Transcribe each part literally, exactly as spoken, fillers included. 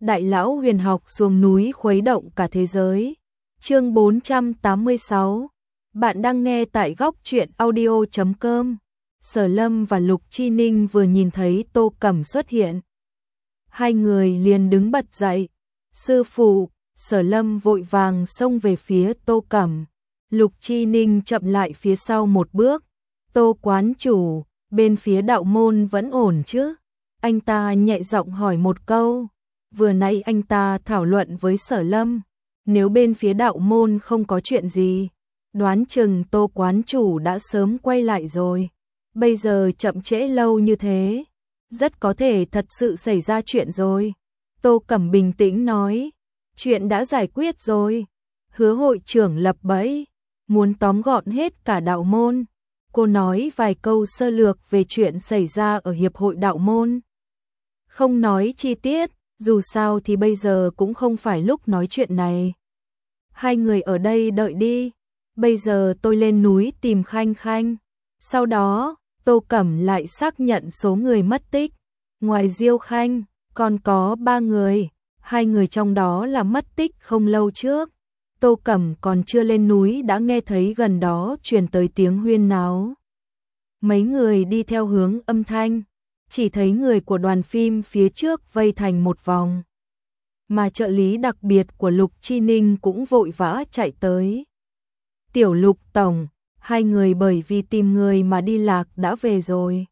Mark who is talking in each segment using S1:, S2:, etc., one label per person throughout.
S1: Đại lão huyền học xuống núi khuấy động cả thế giới. Chương bốn trăm tám mươi sáu. Bạn đang nghe tại góc truyện audio chấm com. Sở Lâm và Lục Chi Ninh vừa nhìn thấy Tô Cẩm xuất hiện, hai người liền đứng bật dậy. Sư phụ! Sở Lâm vội vàng xông về phía Tô Cẩm. Lục Chi Ninh chậm lại phía sau một bước. Tô quán chủ, bên phía đạo môn vẫn ổn chứ? Anh ta nhẹ giọng hỏi một câu. Vừa nãy anh ta thảo luận với Sở Lâm, nếu bên phía đạo môn không có chuyện gì, đoán chừng Tô quán chủ đã sớm quay lại rồi. Bây giờ chậm trễ lâu như thế, rất có thể thật sự xảy ra chuyện rồi. Tô Cẩm bình tĩnh nói, chuyện đã giải quyết rồi. Hứa hội trưởng lập bẫy, muốn tóm gọn hết cả đạo môn. Cô nói vài câu sơ lược về chuyện xảy ra ở hiệp hội đạo môn, không nói chi tiết, dù sao thì bây giờ cũng không phải lúc nói chuyện này. Hai người ở đây đợi đi, bây giờ tôi lên núi tìm Khanh Khanh. Sau đó, Tô Cẩm lại xác nhận số người mất tích. Ngoài Diêu Khanh, còn có ba người, hai người trong đó là mất tích không lâu trước. Tô Cẩm còn chưa lên núi đã nghe thấy gần đó truyền tới tiếng huyên náo. Mấy người đi theo hướng âm thanh, chỉ thấy người của đoàn phim phía trước vây thành một vòng. Mà trợ lý đặc biệt của Lục Chi Ninh cũng vội vã chạy tới. Tiểu Lục tổng, hai người bởi vì tìm người mà đi lạc đã về rồi.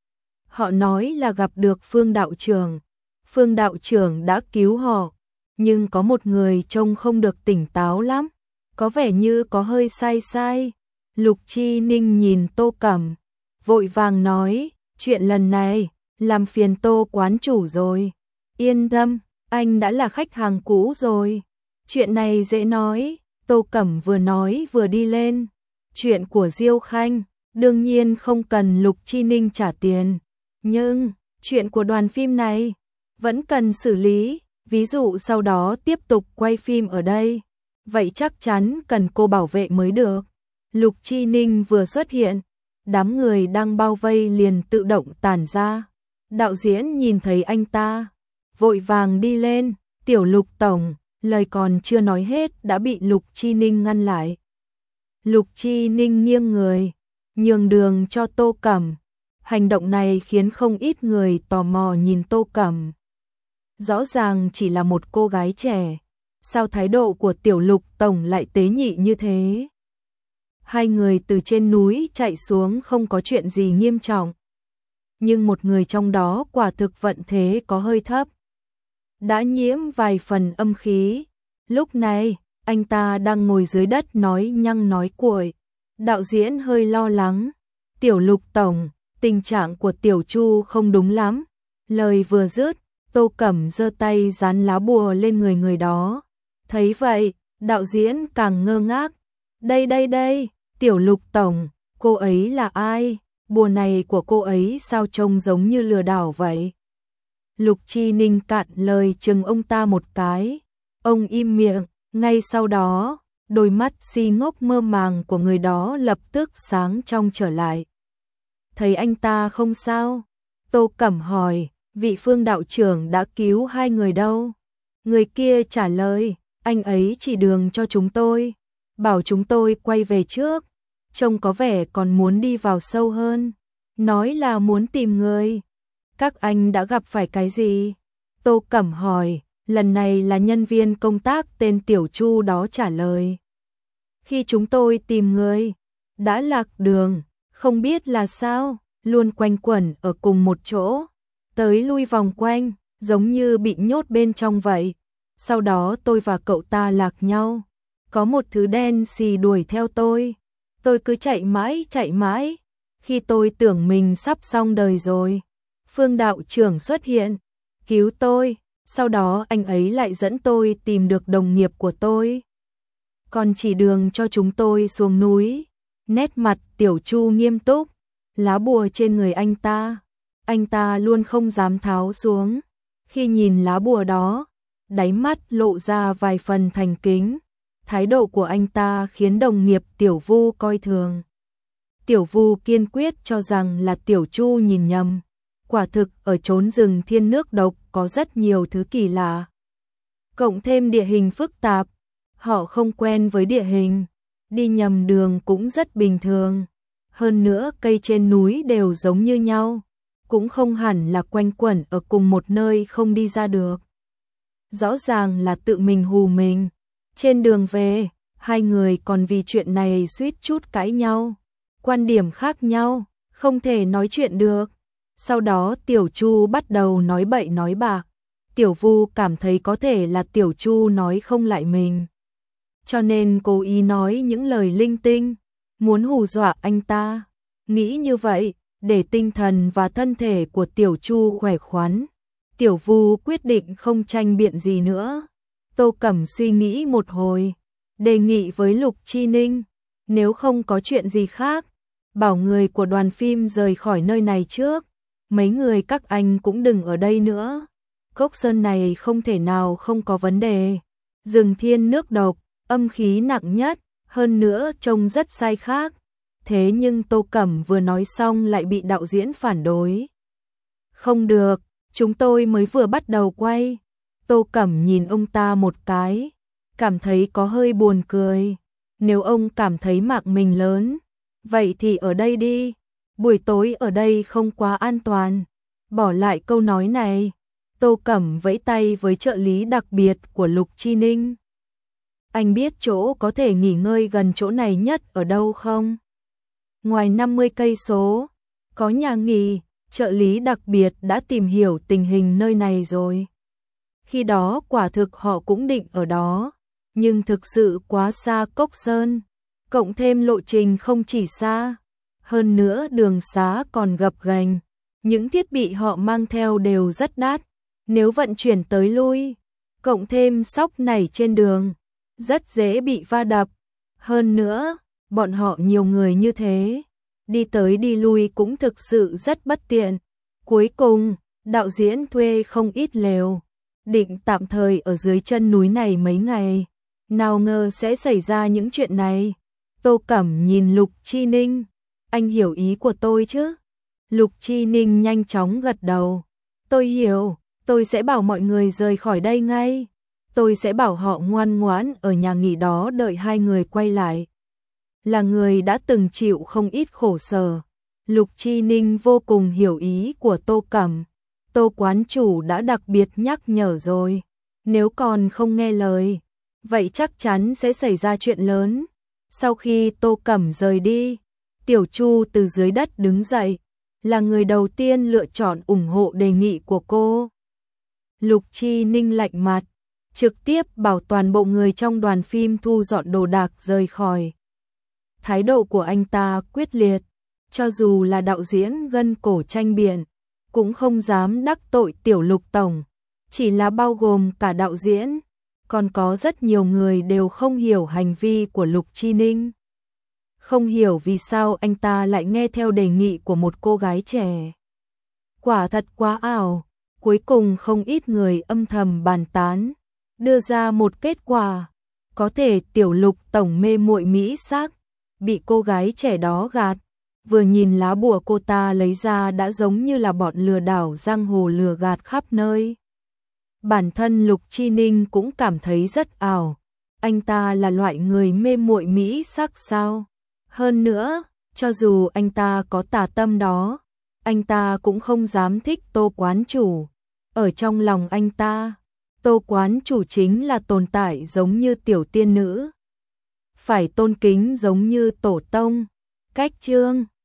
S1: Họ nói là gặp được Phương đạo trưởng. Phương đạo trưởng đã cứu họ, nhưng có một người trông không được tỉnh táo lắm, có vẻ như có hơi sai sai. Lục Chi Ninh nhìn Tô Cẩm, vội vàng nói, chuyện lần này làm phiền Tô quán chủ rồi. Yên tâm, anh đã là khách hàng cũ rồi. Chuyện này dễ nói. Tô Cẩm vừa nói vừa đi lên. Chuyện của Diêu Khanh, đương nhiên không cần Lục Chi Ninh trả tiền. Nhưng, chuyện của đoàn phim này, vẫn cần xử lý. Ví dụ sau đó tiếp tục quay phim ở đây. Vậy chắc chắn cần cô bảo vệ mới được. Lục Chi Ninh vừa xuất hiện, đám người đang bao vây liền tự động tản ra. Đạo diễn nhìn thấy anh ta, vội vàng đi lên. Tiểu Lục tổng, lời còn chưa nói hết đã bị Lục Chi Ninh ngăn lại. Lục Chi Ninh nghiêng người, nhường đường cho Tô Cẩm. Hành động này khiến không ít người tò mò nhìn Tô Cẩm. Rõ ràng chỉ là một cô gái trẻ, sao thái độ của Tiểu Lục tổng lại tế nhị như thế? Hai người từ trên núi chạy xuống không có chuyện gì nghiêm trọng, nhưng một người trong đó quả thực vận thế có hơi thấp, đã nhiễm vài phần âm khí. Lúc này, anh ta đang ngồi dưới đất nói nhăng nói cuội. Đạo diễn hơi lo lắng. Tiểu Lục tổng, tình trạng của Tiểu Chu không đúng lắm. Lời vừa dứt, Tô Cẩm giơ tay dán lá bùa lên người người đó. Thấy vậy, đạo diễn càng ngơ ngác. Đây đây đây, Tiểu Lục tổng, cô ấy là ai? Bùa này của cô ấy sao trông giống như lừa đảo vậy? Lục Chi Ninh cạn lời chừng ông ta một cái. Ông im miệng, ngay sau đó, đôi mắt si ngốc mơ màng của người đó lập tức sáng trong trở lại. Thấy anh ta không sao? Tô Cẩm hỏi, vị Phương đạo trưởng đã cứu hai người đâu? Người kia trả lời, anh ấy chỉ đường cho chúng tôi, bảo chúng tôi quay về trước. Trông có vẻ còn muốn đi vào sâu hơn, nói là muốn tìm người. Các anh đã gặp phải cái gì? Tô Cẩm hỏi. Lần này là nhân viên công tác tên Tiểu Chu đó trả lời. Khi chúng tôi tìm người, đã lạc đường, không biết là sao, luôn quanh quẩn ở cùng một chỗ, tới lui vòng quanh, giống như bị nhốt bên trong vậy. Sau đó tôi và cậu ta lạc nhau, có một thứ đen xì đuổi theo tôi. Tôi cứ chạy mãi chạy mãi, khi tôi tưởng mình sắp xong đời rồi, Phương đạo trưởng xuất hiện, cứu tôi. Sau đó anh ấy lại dẫn tôi tìm được đồng nghiệp của tôi, còn chỉ đường cho chúng tôi xuống núi. Nét mặt Tiểu Chu nghiêm túc, lá bùa trên người anh ta, anh ta luôn không dám tháo xuống. Khi nhìn lá bùa đó, đáy mắt lộ ra vài phần thành kính. Thái độ của anh ta khiến đồng nghiệp Tiểu Vu coi thường. Tiểu Vu kiên quyết cho rằng là Tiểu Chu nhìn nhầm. Quả thực ở chốn rừng thiên nước độc có rất nhiều thứ kỳ lạ, cộng thêm địa hình phức tạp, họ không quen với địa hình, đi nhầm đường cũng rất bình thường. Hơn nữa cây trên núi đều giống như nhau, cũng không hẳn là quanh quẩn ở cùng một nơi không đi ra được. Rõ ràng là tự mình hù mình. Trên đường về, hai người còn vì chuyện này suýt chút cãi nhau. Quan điểm khác nhau, không thể nói chuyện được. Sau đó Tiểu Chu bắt đầu nói bậy nói bạc. Tiểu Vu cảm thấy có thể là Tiểu Chu nói không lại mình, cho nên cố ý nói những lời linh tinh, muốn hù dọa anh ta. Nghĩ như vậy, để tinh thần và thân thể của Tiểu Chu khỏe khoắn, Tiểu Vu quyết định không tranh biện gì nữa. Tô Cẩm suy nghĩ một hồi, đề nghị với Lục Chi Ninh, nếu không có chuyện gì khác, bảo người của đoàn phim rời khỏi nơi này trước, mấy người các anh cũng đừng ở đây nữa. Cốc sơn này không thể nào không có vấn đề. Rừng thiên nước độc, âm khí nặng nhất, hơn nữa trông rất sai khác. Thế nhưng Tô Cẩm vừa nói xong lại bị đạo diễn phản đối. Không được, chúng tôi mới vừa bắt đầu quay. Tô Cẩm nhìn ông ta một cái, cảm thấy có hơi buồn cười. Nếu ông cảm thấy mạng mình lớn, vậy thì ở đây đi. Buổi tối ở đây không quá an toàn. Bỏ lại câu nói này, Tô Cẩm vẫy tay với trợ lý đặc biệt của Lục Chi Ninh. Anh biết chỗ có thể nghỉ ngơi gần chỗ này nhất ở đâu không? Ngoài năm mươi cây số, có nhà nghỉ, trợ lý đặc biệt đã tìm hiểu tình hình nơi này rồi. Khi đó quả thực họ cũng định ở đó, nhưng thực sự quá xa Cốc Sơn, cộng thêm lộ trình không chỉ xa, hơn nữa đường xá còn gập ghềnh, những thiết bị họ mang theo đều rất đắt, nếu vận chuyển tới lui, cộng thêm sóc nảy trên đường, rất dễ bị va đập. Hơn nữa, bọn họ nhiều người như thế, đi tới đi lui cũng thực sự rất bất tiện. Cuối cùng, đạo diễn thuê không ít lều, định tạm thời ở dưới chân núi này mấy ngày. Nào ngờ sẽ xảy ra những chuyện này. Tô Cẩm nhìn Lục Chi Ninh, anh hiểu ý của tôi chứ? Lục Chi Ninh nhanh chóng gật đầu. Tôi hiểu, tôi sẽ bảo mọi người rời khỏi đây ngay. Tôi sẽ bảo họ ngoan ngoãn ở nhà nghỉ đó đợi hai người quay lại. Là người đã từng chịu không ít khổ sở, Lục Chi Ninh vô cùng hiểu ý của Tô Cẩm. Tô quán chủ đã đặc biệt nhắc nhở rồi, nếu còn không nghe lời, vậy chắc chắn sẽ xảy ra chuyện lớn. Sau khi Tô Cẩm rời đi, Tiểu Chu từ dưới đất đứng dậy, là người đầu tiên lựa chọn ủng hộ đề nghị của cô. Lục Chi Ninh lạnh mặt, trực tiếp bảo toàn bộ người trong đoàn phim thu dọn đồ đạc rời khỏi. Thái độ của anh ta quyết liệt, cho dù là đạo diễn gân cổ tranh biện, cũng không dám đắc tội Tiểu Lục tổng, chỉ là bao gồm cả đạo diễn, còn có rất nhiều người đều không hiểu hành vi của Lục Chi Ninh. Không hiểu vì sao anh ta lại nghe theo đề nghị của một cô gái trẻ. Quả thật quá ảo, cuối cùng không ít người âm thầm bàn tán, đưa ra một kết quả, có thể Tiểu Lục tổng mê muội mỹ sắc, bị cô gái trẻ đó gạt, vừa nhìn lá bùa cô ta lấy ra đã giống như là bọn lừa đảo giang hồ lừa gạt khắp nơi. Bản thân Lục Chi Ninh cũng cảm thấy rất ảo, anh ta là loại người mê muội mỹ sắc sao? Hơn nữa, cho dù anh ta có tà tâm đó, anh ta cũng không dám thích Tô quán chủ. Ở trong lòng anh ta, Tô quán chủ chính là tồn tại giống như tiểu tiên nữ, phải tôn kính giống như tổ tông. Cách chương